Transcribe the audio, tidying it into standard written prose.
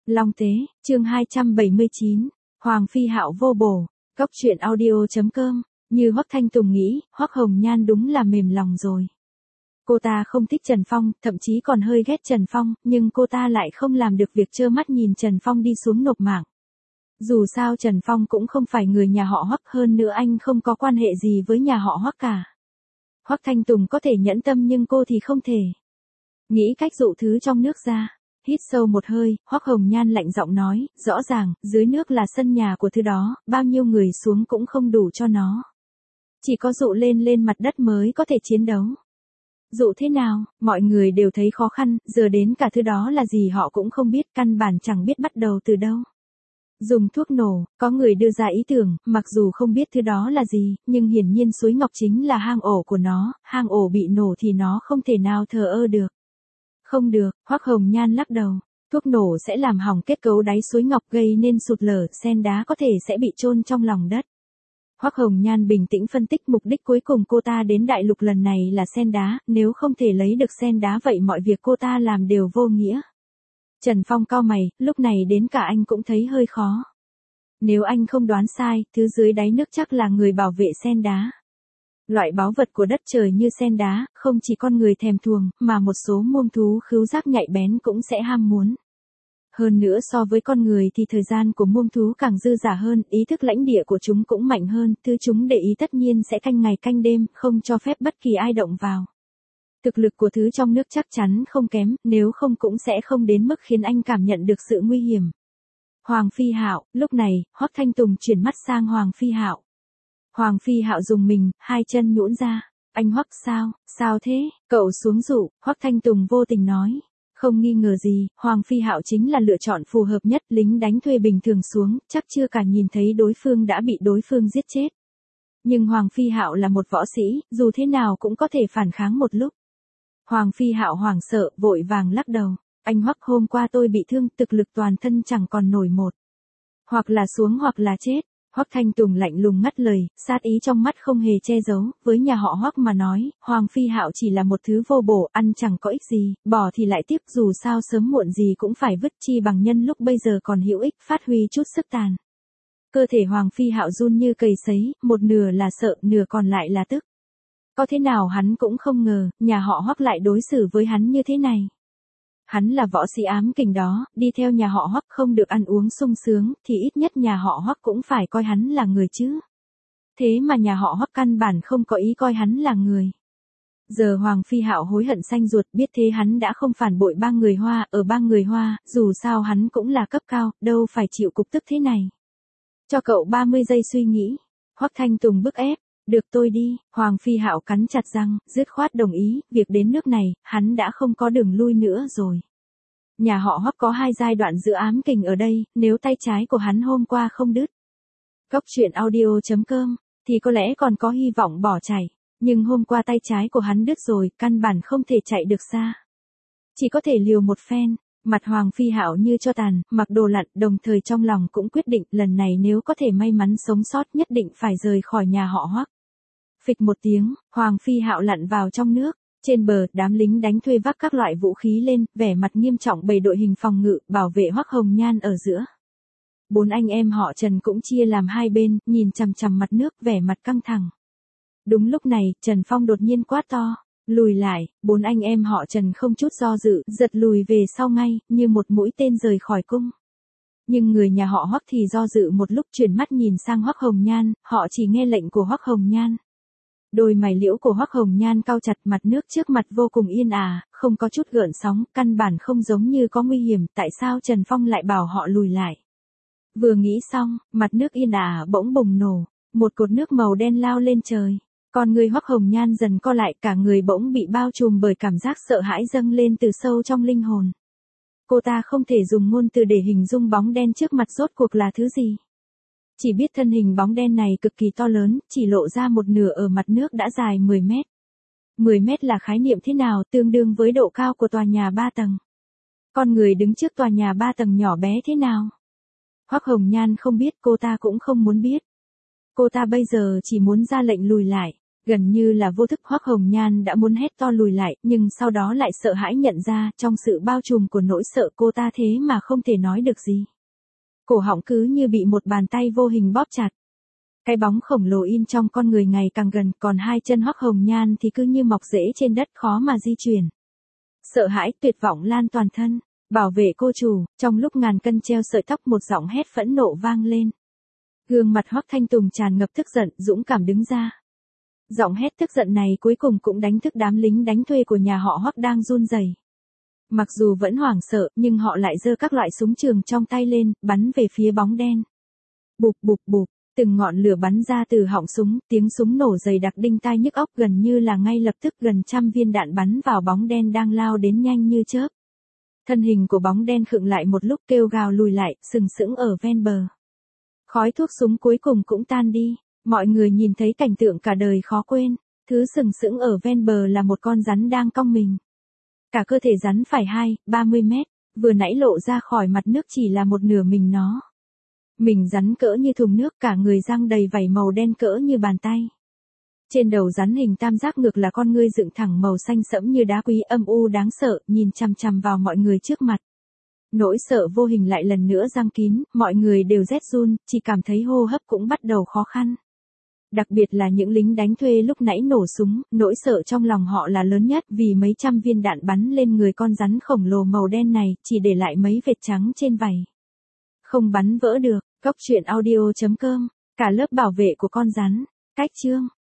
Long Tế, chương 279, Hoàng Phi Hạo vô bổ, Cốc truyện audio.com, như Hoắc Thanh Tùng nghĩ, Hoắc Hồng Nhan đúng là mềm lòng rồi. Cô ta không thích Trần Phong, thậm chí còn hơi ghét Trần Phong, nhưng cô ta lại không làm được việc trơ mắt nhìn Trần Phong đi xuống nộp mạng. Dù sao Trần Phong cũng không phải người nhà họ Hoắc, hơn nữa anh không có quan hệ gì với nhà họ Hoắc cả. Hoắc Thanh Tùng có thể nhẫn tâm nhưng cô thì không thể. Nghĩ cách dụ thứ trong nước ra. Hít sâu một hơi, Hoắc Hồng Nhan lạnh giọng nói, rõ ràng, dưới nước là sân nhà của thứ đó, bao nhiêu người xuống cũng không đủ cho nó. Chỉ có dụ lên mặt đất mới có thể chiến đấu. Dụ thế nào, mọi người đều thấy khó khăn, giờ đến cả thứ đó là gì họ cũng không biết, căn bản chẳng biết bắt đầu từ đâu. Dùng thuốc nổ, có người đưa ra ý tưởng, mặc dù không biết thứ đó là gì, nhưng hiển nhiên suối ngọc chính là hang ổ của nó, hang ổ bị nổ thì nó không thể nào thờ ơ được. Không được, Hoắc Hồng Nhan lắc đầu. Thuốc nổ sẽ làm hỏng kết cấu đáy suối ngọc gây nên sụt lở, sen đá có thể sẽ bị chôn trong lòng đất. Hoắc Hồng Nhan bình tĩnh phân tích mục đích cuối cùng cô ta đến đại lục lần này là sen đá, nếu không thể lấy được sen đá vậy mọi việc cô ta làm đều vô nghĩa. Trần Phong cau mày, lúc này đến cả anh cũng thấy hơi khó. Nếu anh không đoán sai, thứ dưới đáy nước chắc là người bảo vệ sen đá. Loại báu vật của đất trời như sen đá, không chỉ con người thèm thuồng, mà một số muông thú khứu giác nhạy bén cũng sẽ ham muốn. Hơn nữa so với con người thì thời gian của muông thú càng dư dả hơn, ý thức lãnh địa của chúng cũng mạnh hơn, thứ chúng để ý tất nhiên sẽ canh ngày canh đêm, không cho phép bất kỳ ai động vào. Thực lực của thứ trong nước chắc chắn không kém, nếu không cũng sẽ không đến mức khiến anh cảm nhận được sự nguy hiểm. Hoàng Phi Hạo, lúc này, Hoắc Thanh Tùng chuyển mắt sang Hoàng Phi Hạo. Hoàng Phi Hạo dùng mình, hai chân nhũn ra. Anh Hoắc sao thế, cậu xuống dụ, Hoắc Thanh Tùng vô tình nói. Không nghi ngờ gì, Hoàng Phi Hạo chính là lựa chọn phù hợp nhất, lính đánh thuê bình thường xuống, chắc chưa cả nhìn thấy đối phương đã bị đối phương giết chết. Nhưng Hoàng Phi Hạo là một võ sĩ, dù thế nào cũng có thể phản kháng một lúc. Hoàng Phi Hạo hoảng sợ, vội vàng lắc đầu. Anh Hoắc, hôm qua tôi bị thương, thực lực toàn thân chẳng còn nổi một. Hoặc là xuống hoặc là chết. Hoắc Thanh Tùng lạnh lùng ngắt lời, sát ý trong mắt không hề che giấu, với nhà họ Hoắc mà nói, Hoàng Phi Hạo chỉ là một thứ vô bổ, ăn chẳng có ích gì, bỏ thì lại tiếc, dù sao sớm muộn gì cũng phải vứt, chi bằng nhân lúc bây giờ còn hữu ích, phát huy chút sức tàn. Cơ thể Hoàng Phi Hạo run như cầy sấy, một nửa là sợ, nửa còn lại là tức. Có thế nào hắn cũng không ngờ, nhà họ Hoắc lại đối xử với hắn như thế này. Hắn là võ sĩ ám kình đó, đi theo nhà họ Hoắc không được ăn uống sung sướng, thì ít nhất nhà họ Hoắc cũng phải coi hắn là người chứ. Thế mà nhà họ Hoắc căn bản không có ý coi hắn là người. Giờ Hoàng Phi Hạo hối hận xanh ruột, biết thế hắn đã không phản bội ba người Hoa, ở ba người Hoa, dù sao hắn cũng là cấp cao, đâu phải chịu cục tức thế này. Cho cậu 30 giây suy nghĩ. Hoắc Thanh Tùng bức ép. Được tôi đi, Hoàng Phi Hạo cắn chặt răng, dứt khoát đồng ý, việc đến nước này, hắn đã không có đường lui nữa rồi. Nhà họ Hoắc có hai giai đoạn giữ ám kình ở đây, nếu tay trái của hắn hôm qua không đứt. Cốc truyện audio.com, thì có lẽ còn có hy vọng bỏ chạy, nhưng hôm qua tay trái của hắn đứt rồi, căn bản không thể chạy được xa. Chỉ có thể liều một phen. Mặt Hoàng Phi Hạo như cho tàn, mặc đồ lặn, đồng thời trong lòng cũng quyết định, lần này nếu có thể may mắn sống sót nhất định phải rời khỏi nhà họ Hoắc. Phịch một tiếng, Hoàng Phi Hạo lặn vào trong nước. Trên bờ, đám lính đánh thuê vác các loại vũ khí lên, vẻ mặt nghiêm trọng bày đội hình phòng ngự, bảo vệ Hoắc Hồng Nhan ở giữa. Bốn anh em họ Trần cũng chia làm hai bên, nhìn chằm chằm mặt nước, vẻ mặt căng thẳng. Đúng lúc này, Trần Phong đột nhiên quát to. Lùi lại, bốn anh em họ Trần không chút do dự, giật lùi về sau ngay, như một mũi tên rời khỏi cung. Nhưng người nhà họ Hoắc thì do dự một lúc, chuyển mắt nhìn sang Hoắc Hồng Nhan, họ chỉ nghe lệnh của Hoắc Hồng Nhan. Đôi mày liễu của Hoắc Hồng Nhan cau chặt, mặt nước trước mặt vô cùng yên ả, không có chút gợn sóng, căn bản không giống như có nguy hiểm, tại sao Trần Phong lại bảo họ lùi lại. Vừa nghĩ xong, mặt nước yên ả bỗng bùng nổ, một cột nước màu đen lao lên trời. Con người Hoắc Hồng Nhan dần co lại, cả người bỗng bị bao trùm bởi cảm giác sợ hãi dâng lên từ sâu trong linh hồn. Cô ta không thể dùng ngôn từ để hình dung bóng đen trước mặt rốt cuộc là thứ gì. Chỉ biết thân hình bóng đen này cực kỳ to lớn, chỉ lộ ra một nửa ở mặt nước đã dài 10 mét. 10 mét là khái niệm thế nào, tương đương với độ cao của tòa nhà 3 tầng. Con người đứng trước tòa nhà 3 tầng nhỏ bé thế nào? Hoắc Hồng Nhan không biết, cô ta cũng không muốn biết. Cô ta bây giờ chỉ muốn ra lệnh lùi lại. Gần như là vô thức Hoắc Hồng Nhan đã muốn hét to lùi lại, nhưng sau đó lại sợ hãi nhận ra, trong sự bao trùm của nỗi sợ cô ta thế mà không thể nói được gì. Cổ họng cứ như bị một bàn tay vô hình bóp chặt. Cái bóng khổng lồ in trong con người ngày càng gần, còn hai chân Hoắc Hồng Nhan thì cứ như mọc rễ trên đất khó mà di chuyển. Sợ hãi, tuyệt vọng lan toàn thân. Bảo vệ cô chủ, trong lúc ngàn cân treo sợi tóc một giọng hét phẫn nộ vang lên. Gương mặt Hoắc Thanh Tùng tràn ngập tức giận, dũng cảm đứng ra. Giọng hét tức giận này cuối cùng cũng đánh thức đám lính đánh thuê của nhà họ Hoắc đang run rẩy. Mặc dù vẫn hoảng sợ, nhưng họ lại giơ các loại súng trường trong tay lên, bắn về phía bóng đen. Bụp bụp bụp, từng ngọn lửa bắn ra từ họng súng, tiếng súng nổ dày đặc đinh tai nhức óc, gần như là ngay lập tức gần trăm viên đạn bắn vào bóng đen đang lao đến nhanh như chớp. Thân hình của bóng đen khựng lại một lúc, kêu gào lùi lại, sừng sững ở ven bờ. Khói thuốc súng cuối cùng cũng tan đi, mọi người nhìn thấy cảnh tượng cả đời khó quên, thứ sừng sững ở ven bờ là một con rắn đang cong mình. Cả cơ thể rắn phải 30 mét, vừa nãy lộ ra khỏi mặt nước chỉ là một nửa mình nó. Mình rắn cỡ như thùng nước, cả người răng đầy vảy màu đen cỡ như bàn tay. Trên đầu rắn hình tam giác ngược là con ngươi dựng thẳng màu xanh sẫm như đá quý, âm u đáng sợ, nhìn chằm chằm vào mọi người trước mặt. Nỗi sợ vô hình lại lần nữa giăng kín, mọi người đều rét run, chỉ cảm thấy hô hấp cũng bắt đầu khó khăn. Đặc biệt là những lính đánh thuê lúc nãy nổ súng, nỗi sợ trong lòng họ là lớn nhất, vì mấy trăm viên đạn bắn lên người con rắn khổng lồ màu đen này, chỉ để lại mấy vệt trắng trên vảy. Không bắn vỡ được. Cốc truyện audio.com, cả lớp bảo vệ của con rắn. Cách chương